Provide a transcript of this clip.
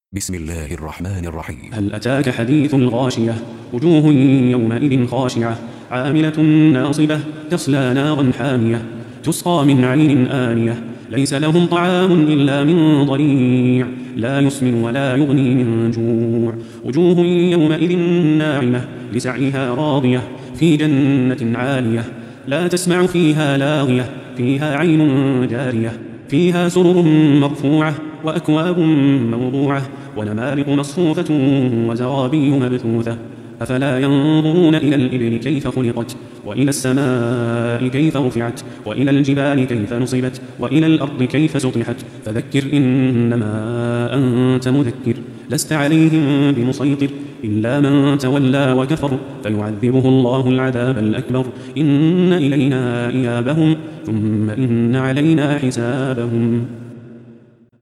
بسم الله الرحمن الرحيم. هل أتاك حديث الغاشية؟ وجوه يومئذ خاشعة عاملة ناصبة تصلى نارا حامية تسقى من عين آنية ليس لهم طعام إلا من ضريع لا يسمن ولا يغني من جوع وجوه يومئذ ناعمة لسعيها راضية في جنة عالية لا تسمع فيها لاغية فيها عين جارية فيها سرر مرفوعة وأكواب موضوعة ونمارق مصفوفة وزرابي مبثوثة أفلا ينظرون إلى الإبل كيف خلقت وإلى السماء كيف رفعت وإلى الجبال كيف نصبت وإلى الأرض كيف سطحت فذكر إنما أنت مذكر لست عليهم بمسيطر إلا من تولى وكفر فيعذبه الله العذاب الأكبر إن إلينا إيابهم ثم إن علينا حسابهم.